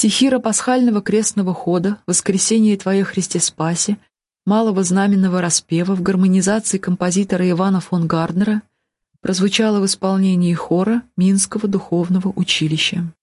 Стихира пасхального крестного хода «Воскресение Твое, Христе Спасе», малого знаменного распева в гармонизации композитора Ивана фон Гарднера прозвучала в исполнении хора Минского духовного училища.